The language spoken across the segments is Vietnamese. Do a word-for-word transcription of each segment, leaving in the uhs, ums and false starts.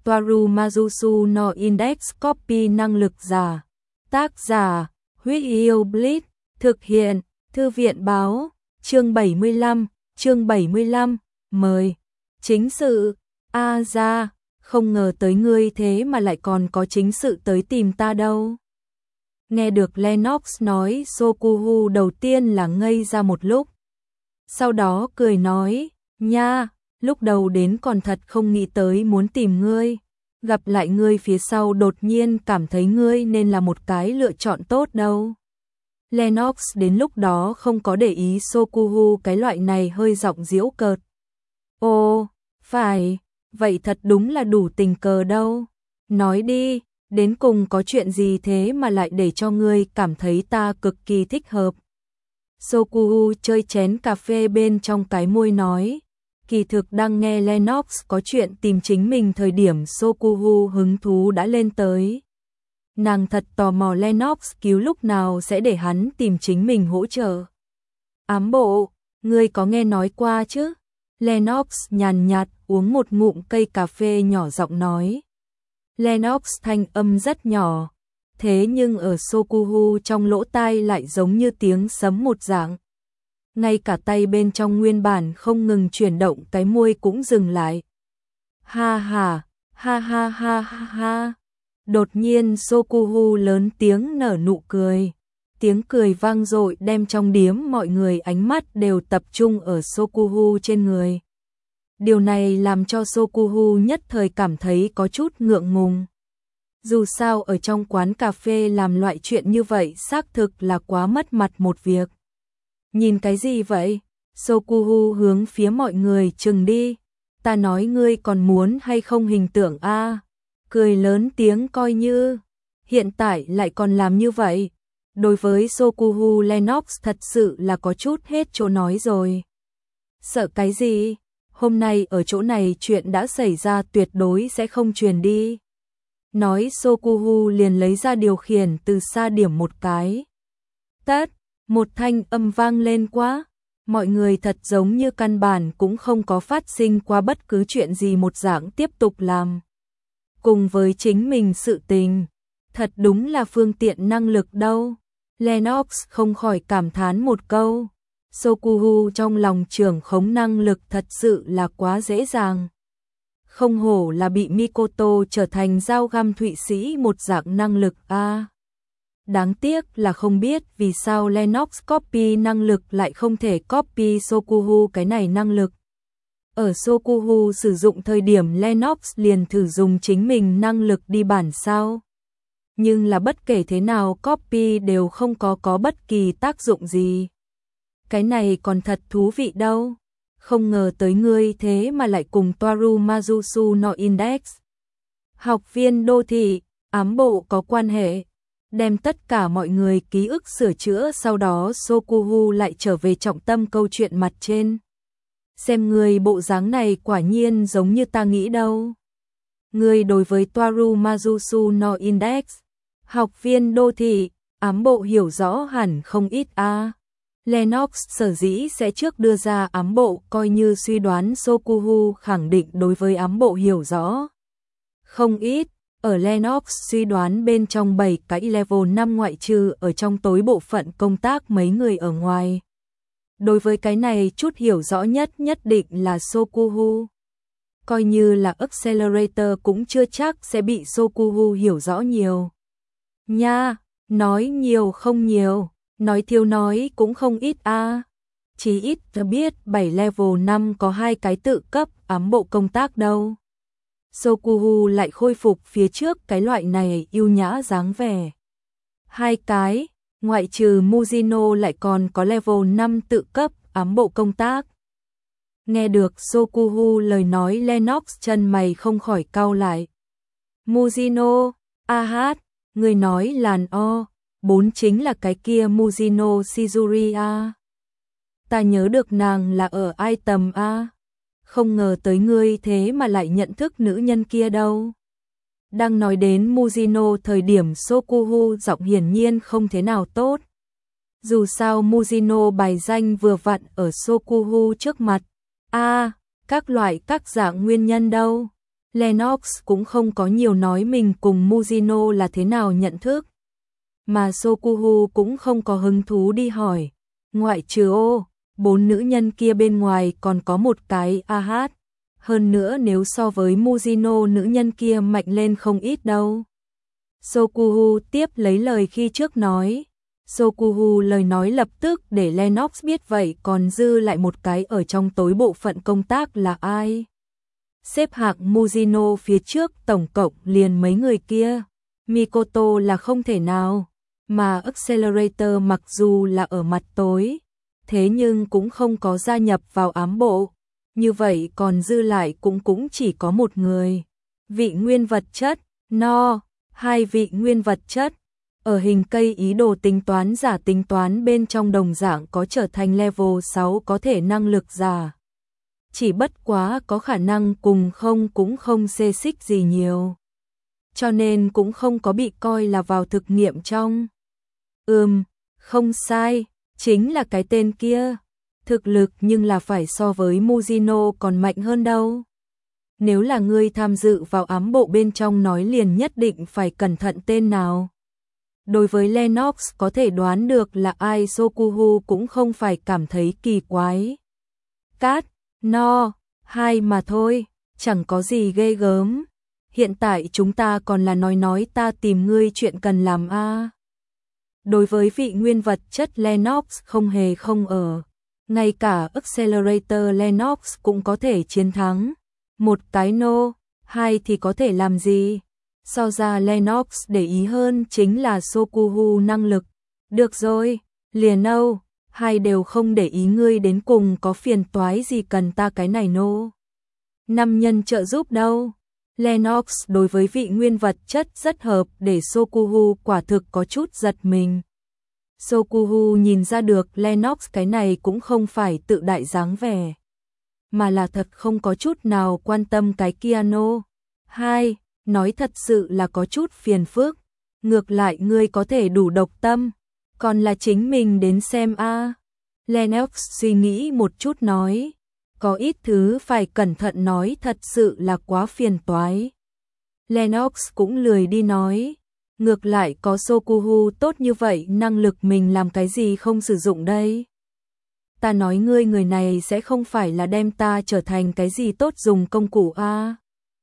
Toaru Mazusu no Index Copy năng lực giả. Tác giả, Huyết Yêu Bleach, thực hiện, Thư viện báo, chương bảy mươi lăm, chương bảy mươi lăm, mời. Chính sự, a ra, không ngờ tới ngươi thế mà lại còn có chính sự tới tìm ta đâu. Nghe được Lennox nói, Sokuhu đầu tiên là ngây ra một lúc. Sau đó cười nói, nha, lúc đầu đến còn thật không nghĩ tới muốn tìm ngươi. Gặp lại ngươi phía sau đột nhiên cảm thấy ngươi nên là một cái lựa chọn tốt đâu. Lennox đến lúc đó không có để ý Sokuhu cái loại này hơi giọng giễu cợt. Ồ, phải, vậy thật đúng là đủ tình cờ đâu. Nói đi, đến cùng có chuyện gì thế mà lại để cho ngươi cảm thấy ta cực kỳ thích hợp. Sokuhu chơi chén cà phê bên trong cái môi nói. Kỳ thực đang nghe Lennox có chuyện tìm chính mình thời điểm Sokuhu hứng thú đã lên tới. Nàng thật tò mò Lennox cứu lúc nào sẽ để hắn tìm chính mình hỗ trợ. Ám bộ, ngươi có nghe nói qua chứ? Lennox nhàn nhạt uống một ngụm cây cà phê nhỏ giọng nói. Lennox thanh âm rất nhỏ, thế nhưng ở Sokuhu trong lỗ tai lại giống như tiếng sấm một dạng. Ngay cả tay bên trong nguyên bản không ngừng chuyển động cái môi cũng dừng lại. Ha ha, ha ha ha ha ha. Đột nhiên Sokuhu lớn tiếng nở nụ cười. Tiếng cười vang dội đem trong điếm mọi người ánh mắt đều tập trung ở Sokuhu trên người. Điều này làm cho Sokuhu nhất thời cảm thấy có chút ngượng ngùng. Dù sao ở trong quán cà phê làm loại chuyện như vậy xác thực là quá mất mặt một việc. Nhìn cái gì vậy? Sokuhu hướng phía mọi người chừng đi. Ta nói ngươi còn muốn hay không hình tượng a? À? Cười lớn tiếng coi như. Hiện tại lại còn làm như vậy. Đối với Sokuhu, Lennox thật sự là có chút hết chỗ nói rồi. Sợ cái gì? Hôm nay ở chỗ này chuyện đã xảy ra tuyệt đối sẽ không truyền đi. Nói Sokuhu liền lấy ra điều khiển từ xa điểm một cái. Tất, một thanh âm vang lên quá. Mọi người thật giống như căn bản cũng không có phát sinh qua bất cứ chuyện gì một dạng tiếp tục làm. Cùng với chính mình sự tình. Thật đúng là phương tiện năng lực đâu. Lennox không khỏi cảm thán một câu. Sokuhu trong lòng trưởng khống năng lực thật sự là quá dễ dàng. Không hổ là bị Mikoto trở thành dao găm Thụy Sĩ một dạng năng lực a. À, đáng tiếc là không biết vì sao Lennox copy năng lực lại không thể copy Sokuhu cái này năng lực. Ở Sokuhu sử dụng thời điểm Lennox liền thử dùng chính mình năng lực đi bản sao. Nhưng là bất kể thế nào copy đều không có có bất kỳ tác dụng gì. Cái này còn thật thú vị đâu. Không ngờ tới ngươi thế mà lại cùng Toaru Mazusu no Index. Học viên đô thị, ám bộ có quan hệ. Đem tất cả mọi người ký ức sửa chữa, sau đó Sokuhu lại trở về trọng tâm câu chuyện mặt trên. Xem người bộ dáng này quả nhiên giống như ta nghĩ đâu. Người đối với Toaru Mazusu no Index, học viên đô thị, ám bộ hiểu rõ hẳn không ít a. À. Lennox sở dĩ sẽ trước đưa ra ám bộ coi như suy đoán Sokuhu khẳng định đối với ám bộ hiểu rõ. Không ít, ở Lennox suy đoán bên trong bảy cái level năm ngoại trừ ở trong tối bộ phận công tác mấy người ở ngoài. Đối với cái này chút hiểu rõ nhất nhất định là Sokuhu. Coi như là Accelerator cũng chưa chắc sẽ bị Sokuhu hiểu rõ nhiều. Nha, nói nhiều không nhiều. Nói thiếu nói cũng không ít a. À. Chỉ ít ta biết bảy level năm có hai cái tự cấp ám bộ công tác đâu. Sokuhu lại khôi phục phía trước cái loại này yêu nhã dáng vẻ. Hai cái, ngoại trừ Mujino lại còn có level năm tự cấp ám bộ công tác. Nghe được Sokuhu lời nói Lennox chân mày không khỏi cau lại. Mujino, a hát, người nói làn o. Bốn chính là cái kia Mujino Shizuri a. Ta nhớ được nàng là ở ai tầm a. Không ngờ tới ngươi thế mà lại nhận thức nữ nhân kia đâu. Đang nói đến Mujino thời điểm Sokuhu giọng hiển nhiên không thế nào tốt. Dù sao Mujino bài danh vừa vặn ở Sokuhu trước mặt. A, à, các loại các dạng nguyên nhân đâu. Lennox cũng không có nhiều nói mình cùng Mujino là thế nào nhận thức. Mà Sokuhu cũng không có hứng thú đi hỏi. Ngoại trừ ô, bốn nữ nhân kia bên ngoài còn có một cái a hát. Hơn nữa nếu so với Mujino nữ nhân kia mạnh lên không ít đâu. Sokuhu tiếp lấy lời khi trước nói. Sokuhu lời nói lập tức để Lennox biết vậy còn dư lại một cái ở trong tối bộ phận công tác là ai. Xếp hạng Mujino phía trước tổng cộng liền mấy người kia. Mikoto là không thể nào. Mà Accelerator mặc dù là ở mặt tối, thế nhưng cũng không có gia nhập vào ám bộ. Như vậy còn dư lại cũng cũng chỉ có một người. Vị nguyên vật chất, no, hai vị nguyên vật chất. Ở hình cây ý đồ tính toán giả tính toán bên trong đồng dạng có trở thành level sáu có thể năng lực giả. Chỉ bất quá có khả năng cùng không cũng không xê xích gì nhiều. Cho nên cũng không có bị coi là vào thực nghiệm trong. Ừm, không sai, chính là cái tên kia. Thực lực nhưng là phải so với Mujino còn mạnh hơn đâu. Nếu là ngươi tham dự vào ám bộ bên trong nói liền nhất định phải cẩn thận tên nào. Đối với Lennox có thể đoán được là ai Sokuhu cũng không phải cảm thấy kỳ quái. Cát, no, hai mà thôi, chẳng có gì ghê gớm. Hiện tại chúng ta còn là nói nói ta tìm ngươi chuyện cần làm a. À. Đối với vị nguyên vật chất Lennox không hề không ở. Ngay cả Accelerator Lennox cũng có thể chiến thắng. Một cái no, hai thì có thể làm gì? So ra Lennox để ý hơn chính là Sokuhu năng lực. Được rồi, liền âu, hai đều không để ý ngươi đến cùng có phiền toái gì cần ta cái này nô. Năm nhân trợ giúp đâu? Lennox đối với vị nguyên vật chất rất hợp để Sokuhu quả thực có chút giật mình. Sokuhu nhìn ra được Lennox cái này cũng không phải tự đại dáng vẻ, mà là thật không có chút nào quan tâm cái piano. Hai, nói thật sự là có chút phiền phức. Ngược lại ngươi có thể đủ độc tâm, còn là chính mình đến xem a. À. Lennox suy nghĩ một chút nói, có ít thứ phải cẩn thận nói thật sự là quá phiền toái. Lennox cũng lười đi nói, ngược lại có Sokuhu tốt như vậy năng lực mình làm cái gì không sử dụng đây. Ta nói ngươi người này sẽ không phải là đem ta trở thành cái gì tốt dùng công cụ a. À.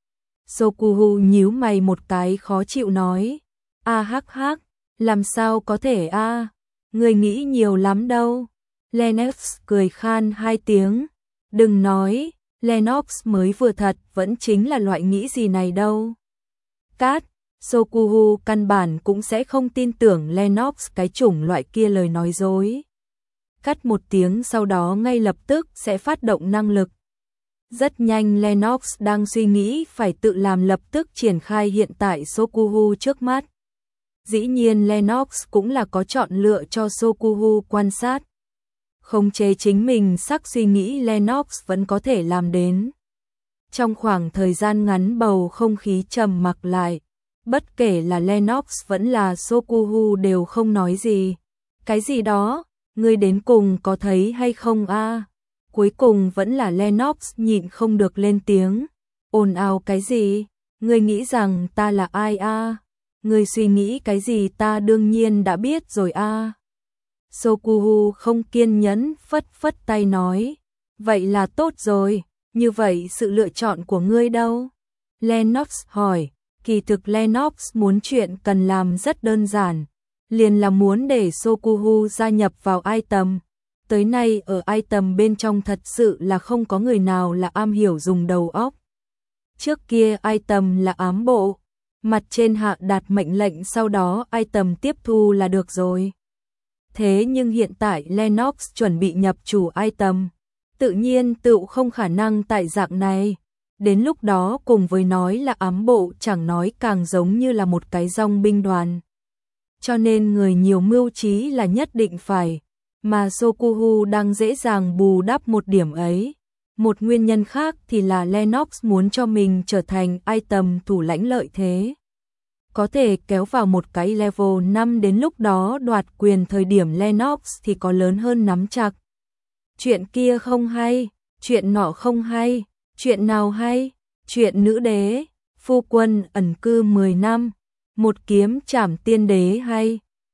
Sokuhu nhíu mày một cái khó chịu nói, a hắc hắc, làm sao có thể a, à? Ngươi nghĩ nhiều lắm đâu. Lennox cười khan hai tiếng, đừng nói, Lennox mới vừa thật vẫn chính là loại nghĩ gì này đâu. Cát, Sokuhu căn bản cũng sẽ không tin tưởng Lennox cái chủng loại kia lời nói dối. Cắt một tiếng sau đó ngay lập tức sẽ phát động năng lực. Rất nhanh Lennox đang suy nghĩ phải tự làm lập tức triển khai hiện tại Sokuhu trước mắt. Dĩ nhiên Lennox cũng là có chọn lựa cho Sokuhu quan sát. Không chế chính mình sắc suy nghĩ Lennox vẫn có thể làm đến. Trong khoảng thời gian ngắn bầu không khí trầm mặc lại. Bất kể là Lennox vẫn là Sokuhu đều không nói gì. Cái gì đó, ngươi đến cùng có thấy hay không a? À? Cuối cùng vẫn là Lennox nhịn không được lên tiếng. Ồn ào cái gì? Ngươi nghĩ rằng ta là ai a? À? Ngươi suy nghĩ cái gì ta đương nhiên đã biết rồi a. À? Sokuhu không kiên nhẫn phất phất tay nói. Vậy là tốt rồi, như vậy sự lựa chọn của ngươi đâu? Lennox hỏi. Kỳ thực Lennox muốn chuyện cần làm rất đơn giản, liền là muốn để Sokuhu gia nhập vào item. Tới nay ở item bên trong thật sự là không có người nào là am hiểu dùng đầu óc. Trước kia item là ám bộ, mặt trên hạ đạt mệnh lệnh sau đó item tiếp thu là được rồi. Thế nhưng hiện tại Lennox chuẩn bị nhập chủ item, tự nhiên tự không khả năng tại dạng này. Đến lúc đó cùng với nói là ám bộ chẳng nói càng giống như là một cái dòng binh đoàn. Cho nên người nhiều mưu trí là nhất định phải, mà Sokuhu đang dễ dàng bù đắp một điểm ấy. Một nguyên nhân khác thì là Lennox muốn cho mình trở thành item thủ lãnh lợi thế. Có thể kéo vào một cái level năm đến lúc đó đoạt quyền thời điểm Lennox thì có lớn hơn nắm chặt. Chuyện kia không hay, chuyện nọ không hay. Chuyện nào hay? Chuyện nữ đế, phu quân ẩn cư mười năm, một kiếm trảm tiên đế hay.